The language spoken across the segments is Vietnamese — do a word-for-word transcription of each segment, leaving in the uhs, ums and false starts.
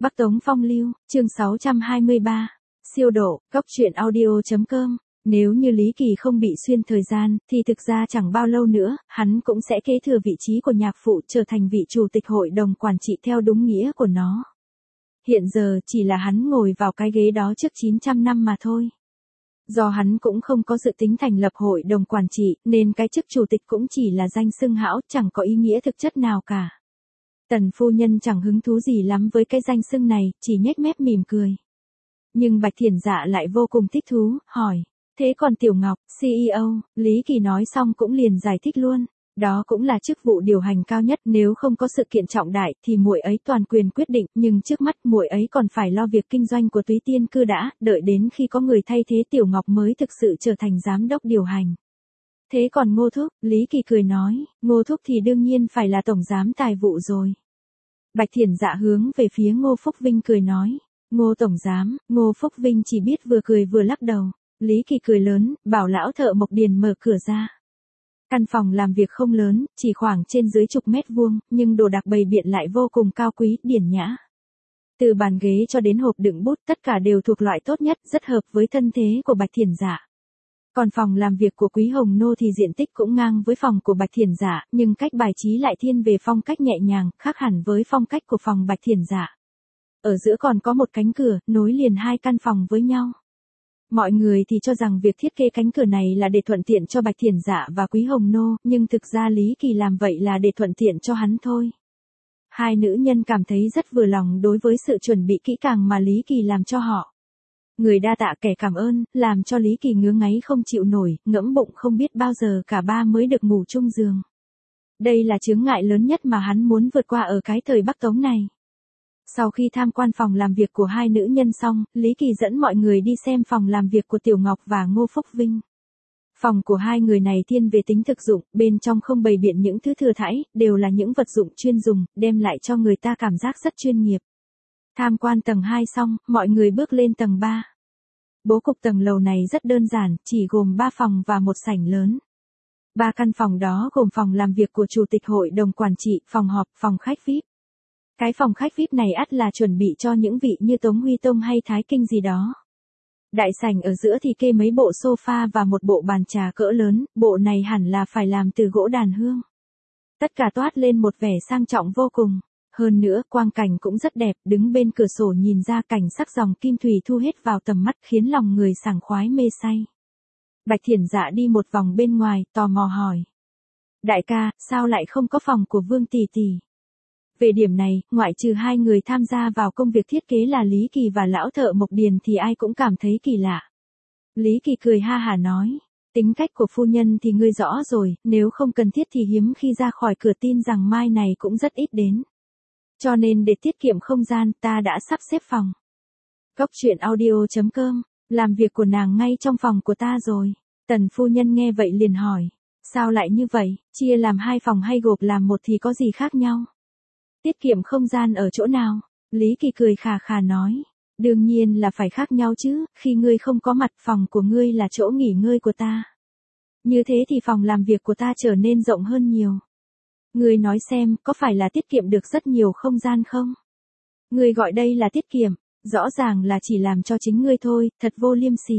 Bắc Tống Phong Lưu, chương sáu trăm hai mươi ba. Siêu độ, góc truyện audio.com. Nếu như Lý Kỳ không bị xuyên thời gian, thì thực ra chẳng bao lâu nữa, hắn cũng sẽ kế thừa vị trí của nhạc phụ trở thành vị chủ tịch hội đồng quản trị theo đúng nghĩa của nó. Hiện giờ chỉ là hắn ngồi vào cái ghế đó trước chín trăm năm mà thôi. Do hắn cũng không có dự tính thành lập hội đồng quản trị, nên cái chức chủ tịch cũng chỉ là danh xưng hão, chẳng có ý nghĩa thực chất nào cả. Tần phu nhân chẳng hứng thú gì lắm với cái danh xưng này, chỉ nhếch mép mỉm cười. Nhưng Bạch Thiển Dạ lại vô cùng thích thú, hỏi, thế còn Tiểu Ngọc, xê e ô, Lý Kỳ nói xong cũng liền giải thích luôn, đó cũng là chức vụ điều hành cao nhất, nếu không có sự kiện trọng đại thì muội ấy toàn quyền quyết định, nhưng trước mắt muội ấy còn phải lo việc kinh doanh của Túy Tiên Cư đã, đợi đến khi có người thay thế Tiểu Ngọc mới thực sự trở thành giám đốc điều hành. Thế còn Ngô Thúc, Lý Kỳ cười nói, Ngô Thúc thì đương nhiên phải là tổng giám tài vụ rồi. Bạch Thiển Dạ hướng về phía Ngô Phúc Vinh cười nói, Ngô tổng giám, Ngô Phúc Vinh chỉ biết vừa cười vừa lắc đầu. Lý Kỳ cười lớn, bảo lão thợ Mộc Điền mở cửa ra. Căn phòng làm việc không lớn, chỉ khoảng trên dưới chục mét vuông, nhưng đồ đạc bày biện lại vô cùng cao quý, điển nhã. Từ bàn ghế cho đến hộp đựng bút, tất cả đều thuộc loại tốt nhất, rất hợp với thân thế của Bạch Thiển Dạ. Còn phòng làm việc của Quý Hồng Nô thì diện tích cũng ngang với phòng của Bạch Thiển Dạ, nhưng cách bài trí lại thiên về phong cách nhẹ nhàng, khác hẳn với phong cách của phòng Bạch Thiển Dạ. Ở giữa còn có một cánh cửa, nối liền hai căn phòng với nhau. Mọi người thì cho rằng việc thiết kế cánh cửa này là để thuận tiện cho Bạch Thiển Dạ và Quý Hồng Nô, nhưng thực ra Lý Kỳ làm vậy là để thuận tiện cho hắn thôi. Hai nữ nhân cảm thấy rất vừa lòng đối với sự chuẩn bị kỹ càng mà Lý Kỳ làm cho họ. Người đa tạ kẻ cảm ơn, làm cho Lý Kỳ ngứa ngáy không chịu nổi, ngẫm bụng không biết bao giờ cả ba mới được ngủ chung giường. Đây là chướng ngại lớn nhất mà hắn muốn vượt qua ở cái thời Bắc Tống này. Sau khi tham quan phòng làm việc của hai nữ nhân xong, Lý Kỳ dẫn mọi người đi xem phòng làm việc của Tiểu Ngọc và Ngô Phúc Vinh. Phòng của hai người này thiên về tính thực dụng, bên trong không bày biện những thứ thừa thãi, đều là những vật dụng chuyên dùng, đem lại cho người ta cảm giác rất chuyên nghiệp. Tham quan tầng hai xong, mọi người bước lên tầng ba. Bố cục tầng lầu này rất đơn giản, chỉ gồm ba phòng và một sảnh lớn. Ba căn phòng đó gồm phòng làm việc của Chủ tịch Hội đồng Quản trị, phòng họp, phòng khách vi ai pi. Cái phòng khách vi ai pi này ắt là chuẩn bị cho những vị như Tống Huy Tông hay Thái Kinh gì đó. Đại sảnh ở giữa thì kê mấy bộ sofa và một bộ bàn trà cỡ lớn, bộ này hẳn là phải làm từ gỗ đàn hương. Tất cả toát lên một vẻ sang trọng vô cùng. Hơn nữa, quang cảnh cũng rất đẹp, đứng bên cửa sổ nhìn ra cảnh sắc dòng kim thủy thu hết vào tầm mắt khiến lòng người sảng khoái mê say. Bạch Thiển Dạ đi một vòng bên ngoài, tò mò hỏi. Đại ca, sao lại không có phòng của Vương tỷ tỷ? Về điểm này, ngoại trừ hai người tham gia vào công việc thiết kế là Lý Kỳ và lão thợ Mộc Điền thì ai cũng cảm thấy kỳ lạ. Lý Kỳ cười ha hả nói, tính cách của phu nhân thì ngươi rõ rồi, nếu không cần thiết thì hiếm khi ra khỏi cửa, tin rằng mai này cũng rất ít đến. Cho nên để tiết kiệm không gian, ta đã sắp xếp phòng. Góc truyện audio.com, làm việc của nàng ngay trong phòng của ta rồi. Tần phu nhân nghe vậy liền hỏi, sao lại như vậy, chia làm hai phòng hay gộp làm một thì có gì khác nhau? Tiết kiệm không gian ở chỗ nào? Lý Kỳ cười khà khà nói, đương nhiên là phải khác nhau chứ, khi ngươi không có mặt, phòng của ngươi là chỗ nghỉ ngơi của ta. Như thế thì phòng làm việc của ta trở nên rộng hơn nhiều. Ngươi nói xem, có phải là tiết kiệm được rất nhiều không gian không? Ngươi gọi đây là tiết kiệm, rõ ràng là chỉ làm cho chính ngươi thôi, thật vô liêm sỉ.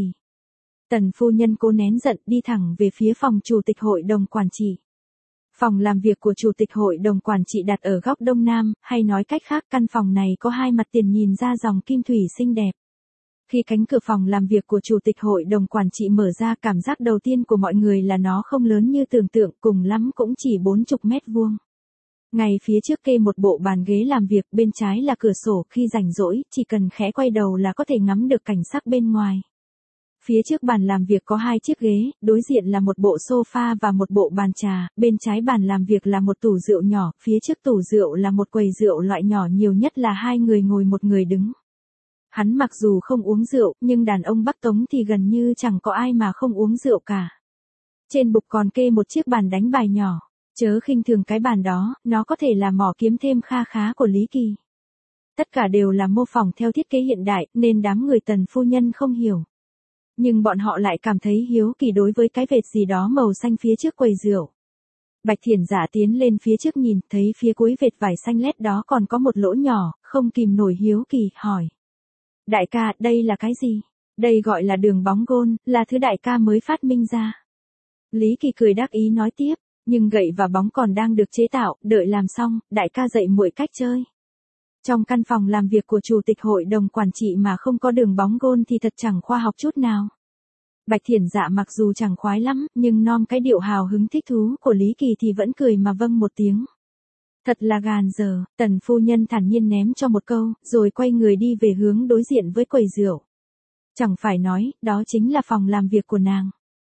Tần phu nhân cố nén giận đi thẳng về phía phòng Chủ tịch Hội đồng Quản trị. Phòng làm việc của Chủ tịch Hội đồng Quản trị đặt ở góc đông nam, hay nói cách khác căn phòng này có hai mặt tiền nhìn ra dòng kim thủy xinh đẹp. Khi cánh cửa phòng làm việc của Chủ tịch Hội đồng Quản trị mở ra, cảm giác đầu tiên của mọi người là nó không lớn như tưởng tượng, cùng lắm cũng chỉ bốn mươi mét vuông. Ngay phía trước kê một bộ bàn ghế làm việc, bên trái là cửa sổ, khi rảnh rỗi, chỉ cần khẽ quay đầu là có thể ngắm được cảnh sắc bên ngoài. Phía trước bàn làm việc có hai chiếc ghế, đối diện là một bộ sofa và một bộ bàn trà, bên trái bàn làm việc là một tủ rượu nhỏ, phía trước tủ rượu là một quầy rượu loại nhỏ, nhiều nhất là hai người ngồi một người đứng. Hắn mặc dù không uống rượu, nhưng đàn ông Bắc Tống thì gần như chẳng có ai mà không uống rượu cả. Trên bục còn kê một chiếc bàn đánh bài nhỏ, chớ khinh thường cái bàn đó, nó có thể là mỏ kiếm thêm kha khá của Lý Kỳ. Tất cả đều là mô phỏng theo thiết kế hiện đại, nên đám người Tần phu nhân không hiểu. Nhưng bọn họ lại cảm thấy hiếu kỳ đối với cái vệt gì đó màu xanh phía trước quầy rượu. Bạch Thiển Dạ tiến lên phía trước nhìn, thấy phía cuối vệt vải xanh lét đó còn có một lỗ nhỏ, không kìm nổi hiếu kỳ, hỏi. Đại ca, đây là cái gì? Đây gọi là đường bóng gôn, là thứ đại ca mới phát minh ra. Lý Kỳ cười đắc ý nói tiếp, nhưng gậy và bóng còn đang được chế tạo, đợi làm xong, đại ca dạy muội cách chơi. Trong căn phòng làm việc của chủ tịch hội đồng quản trị mà không có đường bóng gôn thì thật chẳng khoa học chút nào. Bạch Thiển Dạ mặc dù chẳng khoái lắm, nhưng nom cái điệu hào hứng thích thú của Lý Kỳ thì vẫn cười mà vâng một tiếng. Thật là gàn giờ, Tần phu nhân thản nhiên ném cho một câu, rồi quay người đi về hướng đối diện với quầy rượu. Chẳng phải nói, đó chính là phòng làm việc của nàng.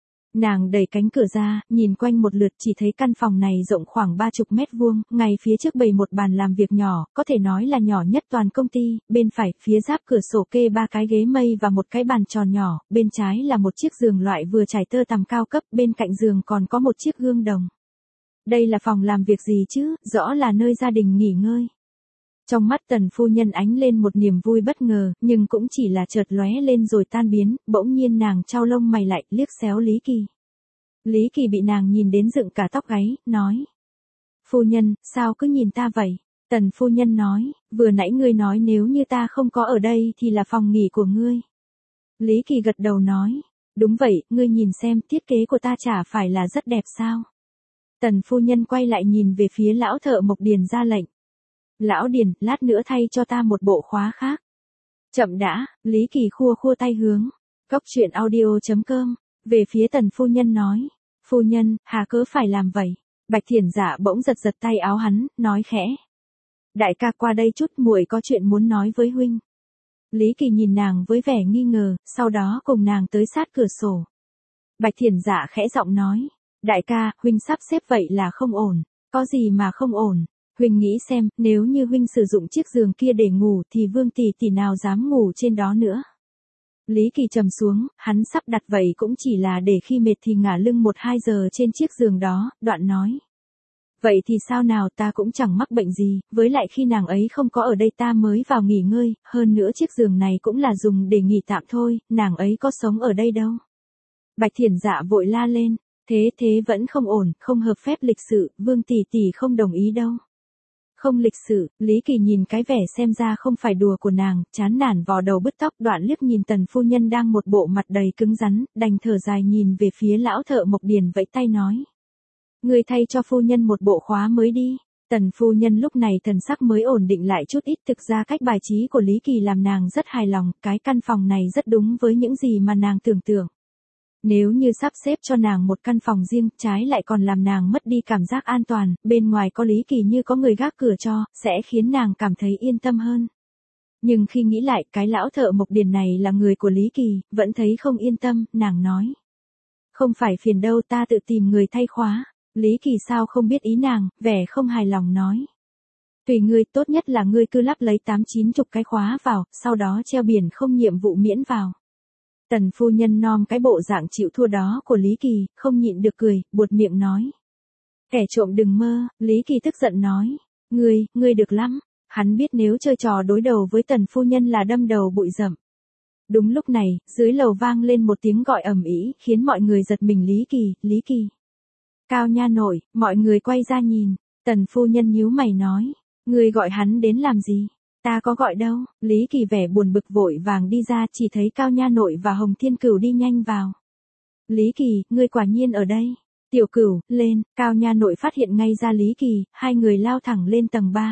Nàng đẩy cánh cửa ra, nhìn quanh một lượt chỉ thấy căn phòng này rộng khoảng ba chục mét vuông, ngay phía trước bày một bàn làm việc nhỏ, có thể nói là nhỏ nhất toàn công ty, bên phải, phía giáp cửa sổ kê ba cái ghế mây và một cái bàn tròn nhỏ, bên trái là một chiếc giường loại vừa trải tơ tằm cao cấp, bên cạnh giường còn có một chiếc gương đồng. Đây là phòng làm việc gì chứ, rõ là nơi gia đình nghỉ ngơi. Trong mắt Tần phu nhân ánh lên một niềm vui bất ngờ, nhưng cũng chỉ là chợt lóe lên rồi tan biến, bỗng nhiên nàng chau lông mày lại, liếc xéo Lý Kỳ. Lý Kỳ bị nàng nhìn đến dựng cả tóc gáy, nói. Phu nhân, sao cứ nhìn ta vậy? Tần phu nhân nói, vừa nãy ngươi nói nếu như ta không có ở đây thì là phòng nghỉ của ngươi. Lý Kỳ gật đầu nói, đúng vậy, ngươi nhìn xem, thiết kế của ta chả phải là rất đẹp sao? Tần phu nhân quay lại nhìn về phía lão thợ mộc Điền ra lệnh. Lão Điền, lát nữa thay cho ta một bộ khóa khác. Chậm đã, Lý Kỳ khua khua tay hướng. Cốc truyện audio chấm com. Về phía tần phu nhân nói. Phu nhân, hà cớ phải làm vậy? Bạch Thiển Dạ bỗng giật giật tay áo hắn, nói khẽ. Đại ca qua đây chút, muội có chuyện muốn nói với huynh. Lý Kỳ nhìn nàng với vẻ nghi ngờ, sau đó cùng nàng tới sát cửa sổ. Bạch Thiển Dạ khẽ giọng nói. Đại ca, huynh sắp xếp vậy là không ổn. Có gì mà không ổn? Huynh nghĩ xem, nếu như huynh sử dụng chiếc giường kia để ngủ thì Vương tỷ tỷ nào dám ngủ trên đó nữa. Lý Kỳ trầm xuống, hắn sắp đặt vậy cũng chỉ là để khi mệt thì ngả lưng một hai giờ trên chiếc giường đó, đoạn nói. Vậy thì sao nào, ta cũng chẳng mắc bệnh gì, với lại khi nàng ấy không có ở đây ta mới vào nghỉ ngơi, hơn nữa chiếc giường này cũng là dùng để nghỉ tạm thôi, nàng ấy có sống ở đây đâu. Bạch Thiển Dạ vội la lên, thế thế vẫn không ổn, không hợp phép lịch sự, Vương tỷ tỷ không đồng ý đâu. Không lịch sự, Lý Kỳ nhìn cái vẻ xem ra không phải đùa của nàng, chán nản vò đầu bứt tóc, đoạn liếc nhìn tần phu nhân đang một bộ mặt đầy cứng rắn, đành thở dài nhìn về phía lão thợ mộc Điền vẫy tay nói. Người thay cho phu nhân một bộ khóa mới đi. Tần phu nhân lúc này thần sắc mới ổn định lại chút ít, thực ra cách bài trí của Lý Kỳ làm nàng rất hài lòng, cái căn phòng này rất đúng với những gì mà nàng tưởng tượng. Nếu như sắp xếp cho nàng một căn phòng riêng, trái lại còn làm nàng mất đi cảm giác an toàn, bên ngoài có Lý Kỳ như có người gác cửa cho, sẽ khiến nàng cảm thấy yên tâm hơn. Nhưng khi nghĩ lại, cái lão thợ mộc Điền này là người của Lý Kỳ, vẫn thấy không yên tâm, nàng nói. Không phải phiền đâu, ta tự tìm người thay khóa. Lý Kỳ sao không biết ý nàng, vẻ không hài lòng nói. Tùy ngươi, tốt nhất là ngươi cứ lắp lấy tám chín chục cái khóa vào, sau đó treo biển không nhiệm vụ miễn vào. Tần phu nhân nom cái bộ dạng chịu thua đó của Lý Kỳ, không nhịn được cười, buột miệng nói. Kẻ trộm đừng mơ, Lý Kỳ tức giận nói. Ngươi, ngươi được lắm. Hắn biết nếu chơi trò đối đầu với tần phu nhân là đâm đầu bụi rậm. Đúng lúc này, dưới lầu vang lên một tiếng gọi ầm ĩ, khiến mọi người giật mình. Lý Kỳ, Lý Kỳ. Cao nha nội, mọi người quay ra nhìn. Tần phu nhân nhíu mày nói. Ngươi gọi hắn đến làm gì? Ta có gọi đâu. Lý Kỳ vẻ buồn bực vội vàng đi ra, chỉ thấy Cao nha nội và Hồng Thiên Cửu đi nhanh vào. Lý Kỳ, ngươi quả nhiên ở đây. Tiểu Cửu, lên. Cao nha nội phát hiện ngay ra Lý Kỳ, hai người lao thẳng lên tầng ba.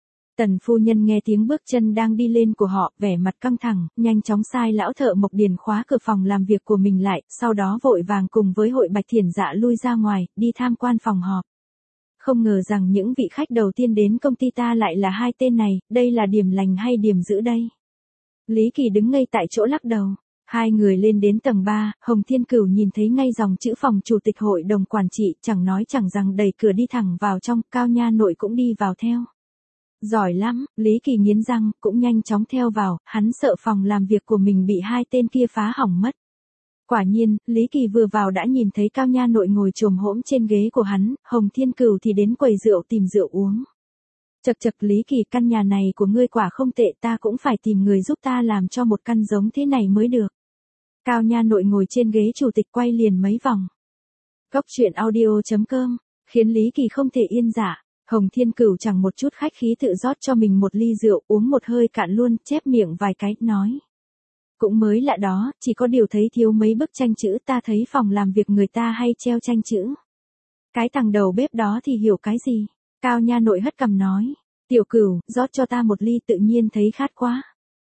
Tần phu nhân nghe tiếng bước chân đang đi lên của họ, vẻ mặt căng thẳng, nhanh chóng sai lão thợ mộc Điền khóa cửa phòng làm việc của mình lại, sau đó vội vàng cùng với hội Bạch Thiển Dạ lui ra ngoài, đi tham quan phòng họp. Không ngờ rằng những vị khách đầu tiên đến công ty ta lại là hai tên này, đây là điểm lành hay điểm dữ đây? Lý Kỳ đứng ngây tại chỗ lắc đầu. Hai người lên đến tầng ba, Hồng Thiên Cửu nhìn thấy ngay dòng chữ phòng chủ tịch hội đồng quản trị, chẳng nói chẳng rằng đẩy cửa đi thẳng vào trong, Cao nha nội cũng đi vào theo. Giỏi lắm, Lý Kỳ nghiến răng, cũng nhanh chóng theo vào, hắn sợ phòng làm việc của mình bị hai tên kia phá hỏng mất. Quả nhiên, Lý Kỳ vừa vào đã nhìn thấy Cao nha nội ngồi chồm hổm trên ghế của hắn, Hồng Thiên Cửu thì đến quầy rượu tìm rượu uống. Chậc chậc Lý Kỳ, căn nhà này của ngươi quả không tệ, ta cũng phải tìm người giúp ta làm cho một căn giống thế này mới được. Cao nha nội ngồi trên ghế chủ tịch quay liền mấy vòng. Cốc truyện audio chấm com khiến Lý Kỳ không thể yên dạ. Hồng Thiên Cửu chẳng một chút khách khí tự rót cho mình một ly rượu, uống một hơi cạn luôn, chép miệng vài cái, nói. Cũng mới lạ đó, chỉ có điều thấy thiếu mấy bức tranh chữ, ta thấy phòng làm việc người ta hay treo tranh chữ. Cái thằng đầu bếp đó thì hiểu cái gì? Cao Nha Nội hất cằm nói. Tiểu Cửu, rót cho ta một ly, tự nhiên thấy khát quá.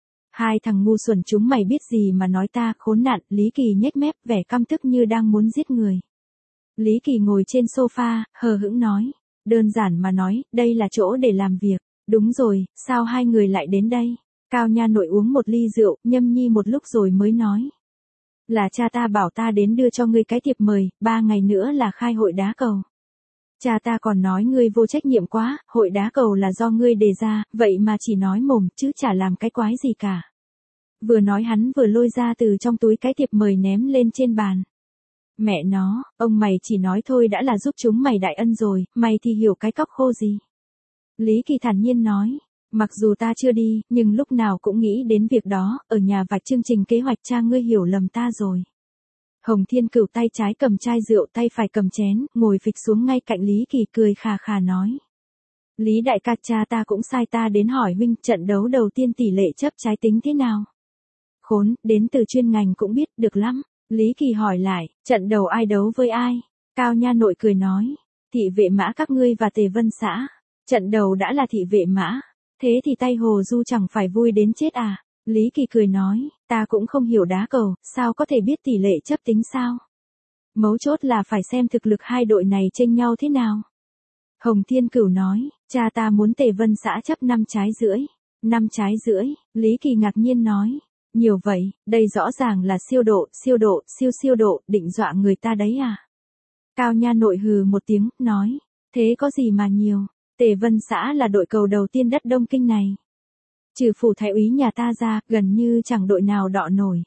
Hai thằng ngu xuẩn chúng mày biết gì mà nói ta, khốn nạn. Lý Kỳ nhếch mép, vẻ căm tức như đang muốn giết người. Lý Kỳ ngồi trên sofa, hờ hững nói. Đơn giản mà nói, đây là chỗ để làm việc. Đúng rồi, sao hai người lại đến đây? Cao Nha Nội uống một ly rượu, nhâm nhi một lúc rồi mới nói. Là cha ta bảo ta đến đưa cho ngươi cái thiệp mời, ba ngày nữa là khai hội đá cầu. Cha ta còn nói ngươi vô trách nhiệm quá, hội đá cầu là do ngươi đề ra, vậy mà chỉ nói mồm, chứ chả làm cái quái gì cả. Vừa nói hắn vừa lôi ra từ trong túi cái thiệp mời ném lên trên bàn. Mẹ nó, ông mày chỉ nói thôi đã là giúp chúng mày đại ân rồi, mày thì hiểu cái cóc khô gì. Lý Kỳ thản nhiên nói. Mặc dù ta chưa đi, nhưng lúc nào cũng nghĩ đến việc đó, ở nhà vạch chương trình kế hoạch, cha ngươi hiểu lầm ta rồi. Hồng Thiên Cửu tay trái cầm chai rượu, tay phải cầm chén, ngồi phịch xuống ngay cạnh Lý Kỳ, cười khà khà nói. Lý đại ca, cha ta cũng sai ta đến hỏi huynh, trận đấu đầu tiên tỷ lệ chấp trái tính thế nào? Khốn, đến từ chuyên ngành cũng biết, được lắm. Lý Kỳ hỏi lại, trận đầu ai đấu với ai? Cao Nha Nội cười nói, thị vệ mã các ngươi và Tề Vân xã. Trận đầu đã là thị vệ mã. Thế thì tay Hồ Du chẳng phải vui đến chết à? Lý Kỳ cười nói, ta cũng không hiểu đá cầu, sao có thể biết tỷ lệ chấp tính sao? Mấu chốt là phải xem thực lực hai đội này chênh nhau thế nào. Hồng Thiên Cửu nói, cha ta muốn Tề Vân xã chấp năm trái rưỡi. Năm trái rưỡi, Lý Kỳ ngạc nhiên nói. Nhiều vậy, đây rõ ràng là siêu độ, siêu độ, siêu siêu độ, định dọa người ta đấy à? Cao Nha Nội hừ một tiếng, nói, thế có gì mà nhiều, Tề Vân xã là đội cầu đầu tiên đất Đông Kinh này. Trừ phủ thái úy nhà ta ra, gần như chẳng đội nào đọ nổi.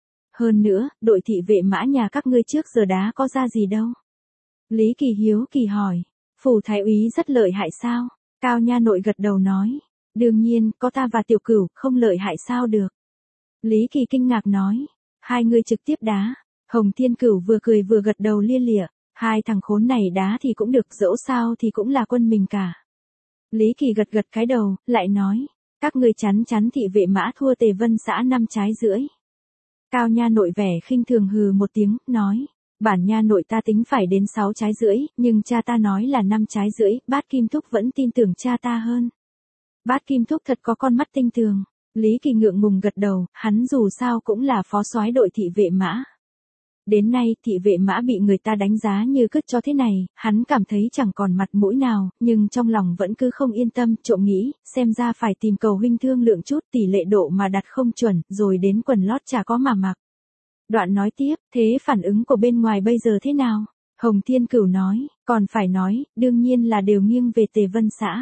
Hơn nữa, đội thị vệ mã nhà các ngươi trước giờ đá có ra gì đâu. Lý Kỳ hiếu kỳ hỏi, phủ thái úy rất lợi hại sao? Cao Nha Nội gật đầu nói, đương nhiên, có ta và Tiểu Cửu, không lợi hại sao được. Lý Kỳ kinh ngạc nói, hai người trực tiếp đá. Hồng Thiên Cửu vừa cười vừa gật đầu lia lịa, hai thằng khốn này đá thì cũng được, dẫu sao thì cũng là quân mình cả. Lý Kỳ gật gật cái đầu, lại nói, các ngươi chắn chắn thị vệ mã thua Tề Vân xã năm trái rưỡi. Cao Nha Nội vẻ khinh thường hừ một tiếng, nói, bản Nha Nội ta tính phải đến sáu trái rưỡi, nhưng cha ta nói là năm trái rưỡi, Bát Kim Thúc vẫn tin tưởng cha ta hơn. Bát Kim Thúc thật có con mắt tinh tường. Lý Kỳ ngượng ngùng gật đầu, hắn dù sao cũng là phó soái đội thị vệ mã. Đến nay, thị vệ mã bị người ta đánh giá như cứt cho thế này, hắn cảm thấy chẳng còn mặt mũi nào, nhưng trong lòng vẫn cứ không yên tâm, trộm nghĩ, xem ra phải tìm cầu huynh thương lượng chút, tỷ lệ độ mà đặt không chuẩn, rồi đến quần lót chả có mà mặc. Đoạn nói tiếp, thế phản ứng của bên ngoài bây giờ thế nào? Hồng Thiên Cửu nói, còn phải nói, đương nhiên là đều nghiêng về Tề Vân xã.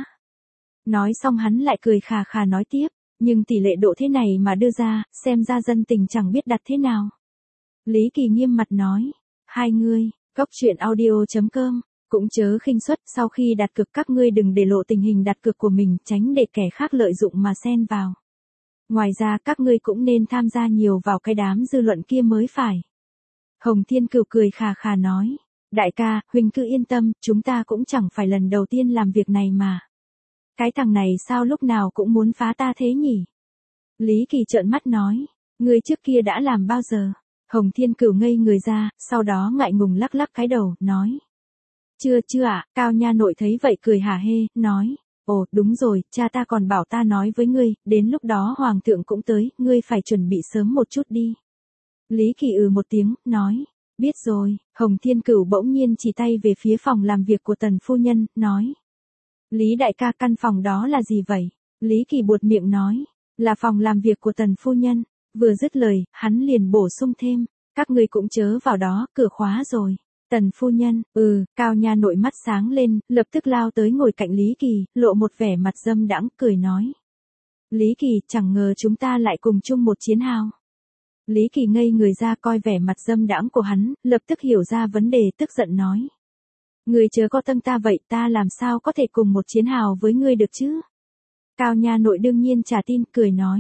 Nói xong hắn lại cười khà khà nói tiếp, nhưng tỷ lệ độ thế này mà đưa ra, xem ra dân tình chẳng biết đặt thế nào. Lý Kỳ nghiêm mặt nói, hai ngươi, góc truyện audio chấm com, cũng chớ khinh suất, sau khi đặt cược các ngươi đừng để lộ tình hình đặt cược của mình, tránh để kẻ khác lợi dụng mà xen vào. Ngoài ra các ngươi cũng nên tham gia nhiều vào cái đám dư luận kia mới phải. Hồng Thiên Cửu cười khà khà nói, đại ca, huynh cứ yên tâm, chúng ta cũng chẳng phải lần đầu tiên làm việc này mà. Cái thằng này sao lúc nào cũng muốn phá ta thế nhỉ? Lý Kỳ trợn mắt nói, ngươi trước kia đã làm bao giờ? Hồng Thiên Cửu ngây người ra, sau đó ngại ngùng lắc lắc cái đầu, nói. Chưa chưa ạ, à? Cao Nha Nội thấy vậy cười hả hê, nói. Ồ, đúng rồi, cha ta còn bảo ta nói với ngươi, đến lúc đó Hoàng thượng cũng tới, ngươi phải chuẩn bị sớm một chút đi. Lý Kỳ ừ một tiếng, nói. Biết rồi, Hồng Thiên Cửu bỗng nhiên chỉ tay về phía phòng làm việc của Tần phu nhân, nói. Lý đại ca, căn phòng đó là gì vậy? Lý Kỳ buột miệng nói. Là phòng làm việc của Tần phu nhân. Vừa dứt lời, hắn liền bổ sung thêm, các ngươi cũng chớ vào đó, cửa khóa rồi. Tần phu nhân, ừ, Cao Nha Nội mắt sáng lên, lập tức lao tới ngồi cạnh Lý Kỳ, lộ một vẻ mặt dâm đãng, cười nói. Lý Kỳ, chẳng ngờ chúng ta lại cùng chung một chiến hào. Lý Kỳ ngây người ra coi vẻ mặt dâm đãng của hắn, lập tức hiểu ra vấn đề, tức giận nói. Ngươi chớ có tâm ta vậy, ta làm sao có thể cùng một chiến hào với ngươi được chứ? Cao Nha Nội đương nhiên chả tin, cười nói.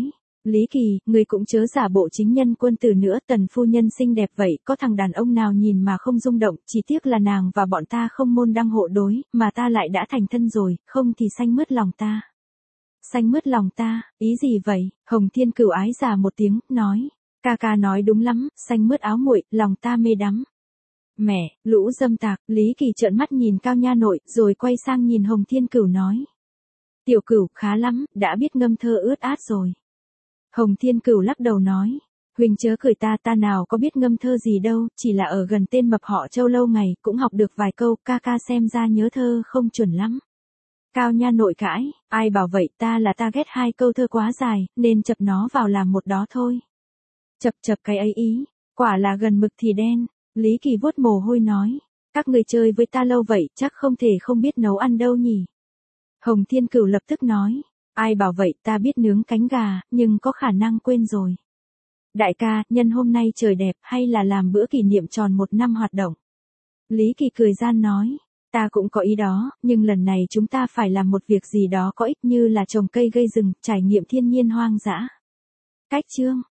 Lý Kỳ, người cũng chớ giả bộ chính nhân quân tử nữa, Tần phu nhân xinh đẹp vậy, có thằng đàn ông nào nhìn mà không rung động, chỉ tiếc là nàng và bọn ta không môn đăng hộ đối, mà ta lại đã thành thân rồi, không thì xanh mướt lòng ta. Xanh mướt lòng ta, ý gì vậy? Hồng Thiên Cửu ái già một tiếng, nói, ca ca nói đúng lắm, xanh mướt áo muội, lòng ta mê đắm. Mẹ, lũ dâm tạc, Lý Kỳ trợn mắt nhìn Cao Nha Nội, rồi quay sang nhìn Hồng Thiên Cửu nói. Tiểu Cửu, khá lắm, đã biết ngâm thơ ướt át rồi. Hồng Thiên Cửu lắc đầu nói, huynh chớ cười ta, ta nào có biết ngâm thơ gì đâu, chỉ là ở gần tên mập họ Châu lâu ngày, cũng học được vài câu, ca ca xem ra nhớ thơ không chuẩn lắm. Cao Nha Nội cãi, ai bảo vậy, ta là ta ghét hai câu thơ quá dài, nên chập nó vào làm một đó thôi. Chập chập cái ấy ý, quả là gần mực thì đen. Lý Kỳ vuốt mồ hôi nói, các người chơi với ta lâu vậy, chắc không thể không biết nấu ăn đâu nhỉ. Hồng Thiên Cửu lập tức nói, ai bảo vậy, ta biết nướng cánh gà, nhưng có khả năng quên rồi. Đại ca, nhân hôm nay trời đẹp, hay là làm bữa kỷ niệm tròn một năm hoạt động. Lý Kỳ cười gian nói, ta cũng có ý đó, nhưng lần này chúng ta phải làm một việc gì đó có ích, như là trồng cây gây rừng, trải nghiệm thiên nhiên hoang dã. Cách chương